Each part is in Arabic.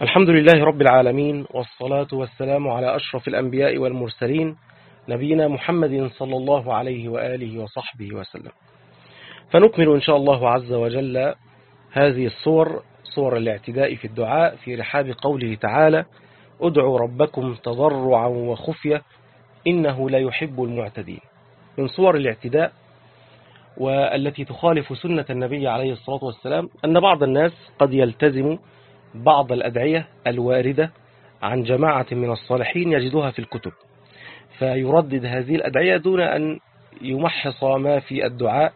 الحمد لله رب العالمين، والصلاة والسلام على أشرف الأنبياء والمرسلين نبينا محمد صلى الله عليه وآله وصحبه وسلم. فنكمل إن شاء الله عز وجل هذه صور الاعتداء في الدعاء في رحاب قوله تعالى: ادعوا ربكم تضرعا وخفية إنه لا يحب المعتدين. من صور الاعتداء والتي تخالف سنة النبي عليه الصلاة والسلام أن بعض الناس قد يلتزم بعض الأدعية الواردة عن جماعة من الصالحين يجدها في الكتب، فيردد هذه الأدعية دون أن يمحص ما في الدعاء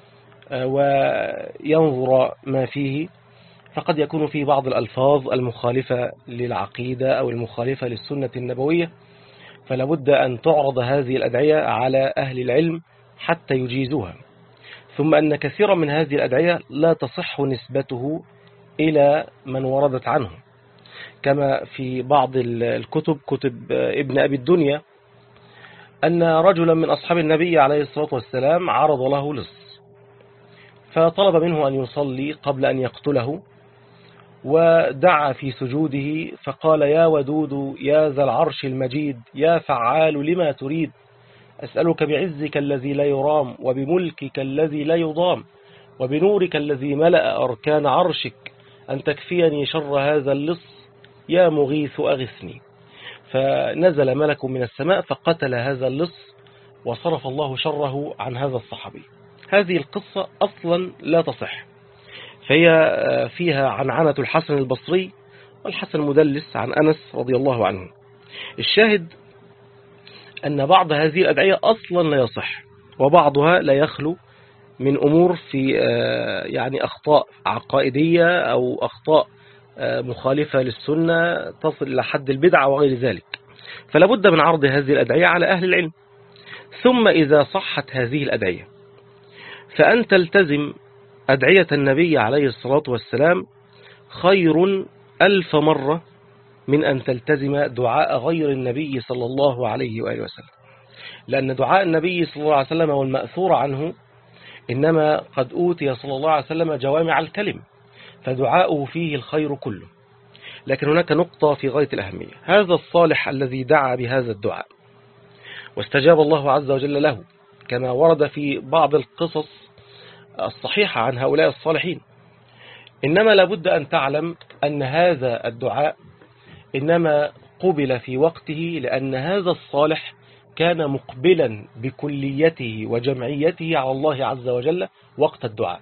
وينظر ما فيه، فقد يكون فيه بعض الألفاظ المخالفة للعقيدة أو المخالفة للسنة النبوية، فلا بد أن تعرض هذه الأدعية على أهل العلم حتى يجيزوها. ثم أن كثيرا من هذه الأدعية لا تصح نسبته إلى من وردت عنه، كما في بعض الكتب كتب ابن أبي الدنيا أن رجلا من أصحاب النبي عليه الصلاة والسلام عرض له لص، فطلب منه أن يصلي قبل أن يقتله، ودعا في سجوده فقال: يا ودود يا ذا العرش المجيد يا فعال لما تريد، أسألك بعزك الذي لا يرام وبملكك الذي لا يضام وبنورك الذي ملأ أركان عرشك أن تكفيني شر هذا اللص يا مغيث أغثني. فنزل ملك من السماء فقتل هذا اللص وصرف الله شره عن هذا الصحابي. هذه القصة أصلا لا تصح، فهي فيها عنعنة الحسن البصري والحسن مدلس عن أنس رضي الله عنه. الشاهد أن بعض هذه الأدعية أصلا لا يصح، وبعضها لا يخلو من أمور في يعني أخطاء عقائدية أو أخطاء مخالفة للسنة تصل إلى حد البدعة وغير ذلك، فلا بد من عرض هذه الأدعية على أهل العلم. ثم إذا صحت هذه الأدعية فأن تلتزم أدعية النبي عليه الصلاة والسلام خير 1000 مرة من أن تلتزم دعاء غير النبي صلى الله عليه وآله وسلم، لأن دعاء النبي صلى الله عليه وسلم والمأثور عنه إنما قد أوتي صلى الله عليه وسلم جوامع الكلم، فدعاؤه فيه الخير كله. لكن هناك نقطة في غاية الأهمية: هذا الصالح الذي دعا بهذا الدعاء واستجاب الله عز وجل له، كما ورد في بعض القصص الصحيحة عن هؤلاء الصالحين، إنما لابد أن تعلم أن هذا الدعاء إنما قبل في وقته لأن هذا الصالح كان مقبلا بكليته وجمعيته على الله عز وجل وقت الدعاء،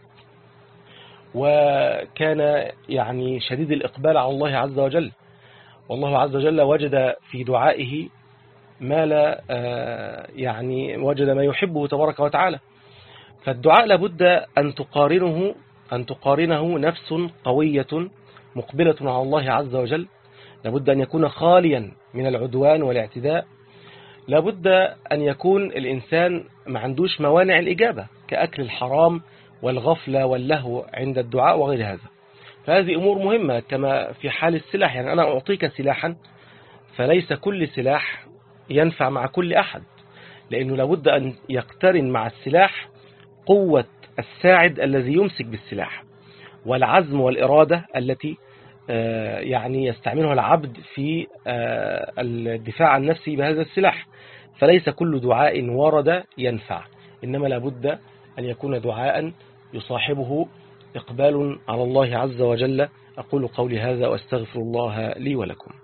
وكان يعني شديد الإقبال على الله عز وجل، والله عز وجل وجد في دعائه ما لا يعني وجد ما يحبه تبارك وتعالى. فالدعاء لابد أن تقارنه نفس قوية مقبلة على الله عز وجل، لابد أن يكون خاليا من العدوان والاعتداء، لابد أن يكون الإنسان ما عندوش موانع الإجابة كأكل الحرام والغفلة واللهو عند الدعاء وغير هذا. فهذه أمور مهمة، كما في حال السلاح، يعني أنا أعطيك سلاحا فليس كل سلاح ينفع مع كل أحد، لأنه لابد أن يقترن مع السلاح قوة الساعد الذي يمسك بالسلاح والعزم والإرادة التي يعني يستعملها العبد في الدفاع عن نفسه بهذا السلاح. فليس كل دعاء ورد ينفع، إنما لابد أن يكون دعاء يصاحبه إقبال على الله عز وجل. أقول قولي هذا وأستغفر الله لي ولكم.